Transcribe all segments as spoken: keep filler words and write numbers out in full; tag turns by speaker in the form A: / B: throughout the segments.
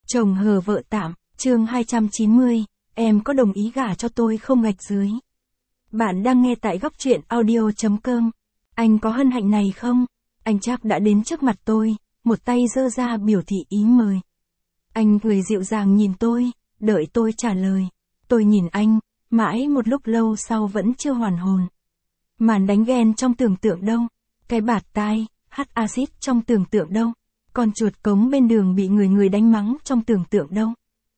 A: Chồng hờ vợ tạm, chương hai trăm chín mươi, em có đồng ý gả cho tôi không gạch dưới. Bạn đang nghe tại góc truyện audio.com. Anh có hân hạnh này không? Anh Trác đã đến trước mặt tôi, một tay giơ ra biểu thị ý mời. Anh cười dịu dàng nhìn tôi, đợi tôi trả lời. Tôi nhìn anh, mãi một lúc lâu sau vẫn chưa hoàn hồn. Màn đánh ghen trong tưởng tượng đâu? Cái bạt tai, hắt axit trong tưởng tượng đâu? Con chuột cống bên đường bị người người đánh mắng trong tưởng tượng đâu?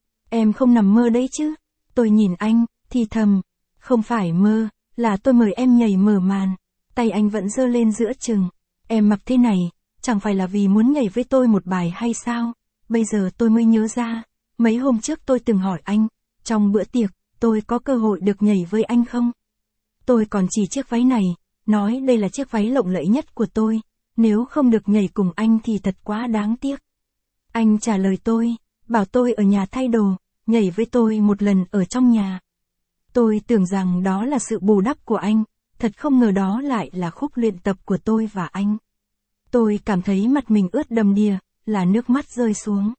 A: Em không nằm mơ đấy chứ? Tôi nhìn anh, thì thầm. Không phải mơ, là tôi mời em nhảy mở màn. Tay anh vẫn giơ lên giữa chừng. Em mặc thế này, chẳng phải là vì muốn nhảy với tôi một bài hay sao? Bây giờ tôi mới nhớ ra, mấy hôm trước tôi từng hỏi anh, trong bữa tiệc, tôi có cơ hội được nhảy với anh không? Tôi còn chỉ chiếc váy này, nói đây là chiếc váy lộng lẫy nhất của tôi, nếu không được nhảy cùng anh thì thật quá đáng tiếc. Anh trả lời tôi, bảo tôi ở nhà thay đồ, nhảy với tôi một lần ở trong nhà. Tôi tưởng rằng đó là sự bù đắp của anh, thật không ngờ đó lại là khúc luyện tập của tôi và anh. Tôi cảm thấy mặt mình ướt đầm đìa, là nước mắt rơi xuống.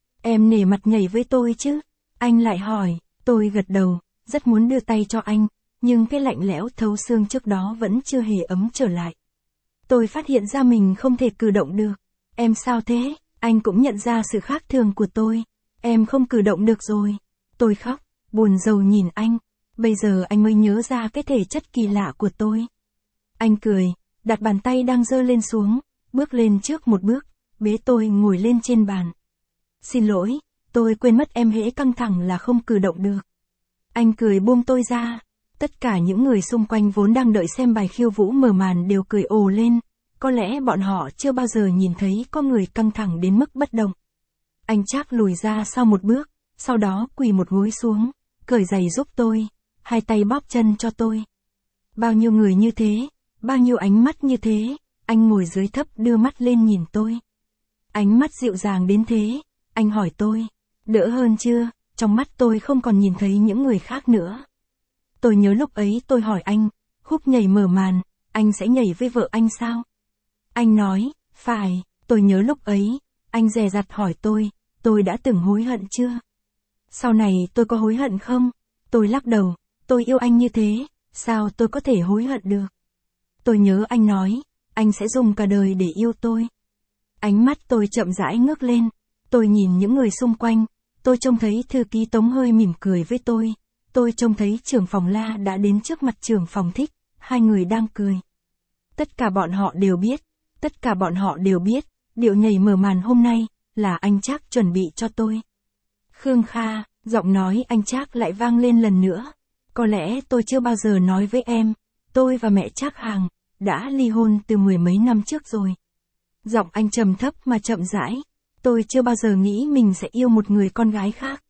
A: Em nể mặt nhảy với tôi chứ? Anh lại hỏi, tôi gật đầu, rất muốn đưa tay cho anh, nhưng cái lạnh lẽo thấu xương trước đó vẫn chưa hề ấm trở lại. Tôi phát hiện ra mình không thể cử động được. Em sao thế? Anh cũng nhận ra sự khác thường của tôi. Em không cử động được rồi. Tôi khóc, buồn rầu nhìn anh. Bây giờ anh mới nhớ ra cái thể chất kỳ lạ của tôi. Anh cười, đặt bàn tay đang giơ lên xuống, bước lên trước một bước, bế tôi ngồi lên trên bàn. Xin lỗi, tôi quên mất em hễ căng thẳng là không cử động được. Anh cười buông tôi ra. Tất cả những người xung quanh vốn đang đợi xem bài khiêu vũ mở màn đều cười ồ lên. Có lẽ bọn họ chưa bao giờ nhìn thấy có người căng thẳng đến mức bất động. Anh Trác lùi ra sau một bước, sau đó quỳ một gối xuống, cởi giày giúp tôi, hai tay bóp chân cho tôi. Bao nhiêu người như thế, bao nhiêu ánh mắt như thế, anh ngồi dưới thấp đưa mắt lên nhìn tôi. Ánh mắt dịu dàng đến thế, anh hỏi tôi, đỡ hơn chưa? Trong mắt tôi không còn nhìn thấy những người khác nữa. Tôi nhớ lúc ấy tôi hỏi anh, khúc nhảy mở màn, anh sẽ nhảy với vợ anh sao? Anh nói, phải. Tôi nhớ lúc ấy, anh dè dặt hỏi tôi, tôi đã từng hối hận chưa? Sau này tôi có hối hận không? Tôi lắc đầu, tôi yêu anh như thế, sao tôi có thể hối hận được? Tôi nhớ anh nói, anh sẽ dùng cả đời để yêu tôi. Ánh mắt tôi chậm rãi ngước lên, tôi nhìn những người xung quanh, tôi trông thấy thư ký Tống hơi mỉm cười với tôi. Tôi trông thấy trưởng phòng La đã đến trước mặt trưởng phòng Thích, hai người đang cười. Tất cả bọn họ đều biết, tất cả bọn họ đều biết, điệu nhảy mở màn hôm nay, là anh Trác chuẩn bị cho tôi. Khương Kha, giọng nói anh Trác lại vang lên lần nữa. Có lẽ tôi chưa bao giờ nói với em, tôi và mẹ Trác Hàng, đã ly hôn từ mười mấy năm trước rồi. Giọng anh trầm thấp mà chậm rãi, tôi chưa bao giờ nghĩ mình sẽ yêu một người con gái khác.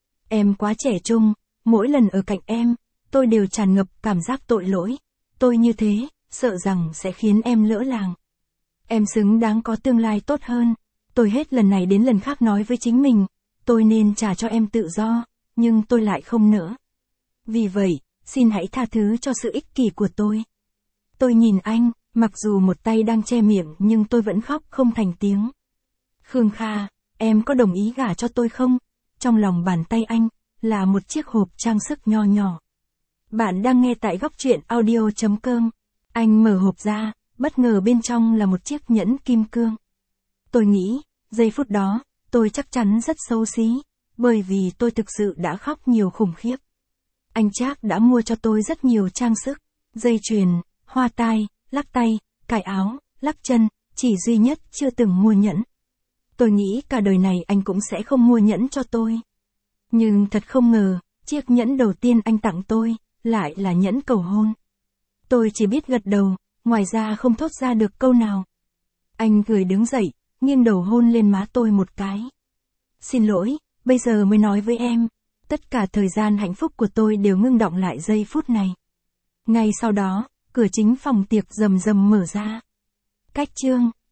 A: Em quá trẻ trung. Mỗi lần ở cạnh em, tôi đều tràn ngập cảm giác tội lỗi. Tôi như thế, sợ rằng sẽ khiến em lỡ làng. Em xứng đáng có tương lai tốt hơn. Tôi hết lần này đến lần khác nói với chính mình, tôi nên trả cho em tự do, nhưng tôi lại không nỡ. Vì vậy, xin hãy tha thứ cho sự ích kỷ của tôi. Tôi nhìn anh, mặc dù một tay đang che miệng nhưng tôi vẫn khóc không thành tiếng. Khương Kha, em có đồng ý gả cho tôi không? Trong lòng bàn tay anh, là một chiếc hộp trang sức nho nhỏ. Bạn đang nghe tại góc truyện audio.com. Anh mở hộp ra, bất ngờ bên trong là một chiếc nhẫn kim cương. Tôi nghĩ, giây phút đó, tôi chắc chắn rất xấu xí, bởi vì tôi thực sự đã khóc nhiều khủng khiếp. Anh Trác đã mua cho tôi rất nhiều trang sức, dây chuyền, hoa tai, lắc tay, cài áo, lắc chân, chỉ duy nhất chưa từng mua nhẫn. Tôi nghĩ cả đời này anh cũng sẽ không mua nhẫn cho tôi. Nhưng thật không ngờ, chiếc nhẫn đầu tiên anh tặng tôi, lại là nhẫn cầu hôn. Tôi chỉ biết gật đầu, ngoài ra không thốt ra được câu nào. Anh cười đứng dậy, nghiêng đầu hôn lên má tôi một cái. Xin lỗi, bây giờ mới nói với em. Tất cả thời gian hạnh phúc của tôi đều ngưng đọng lại giây phút này. Ngay sau đó, cửa chính phòng tiệc rầm rầm mở ra. Cách chương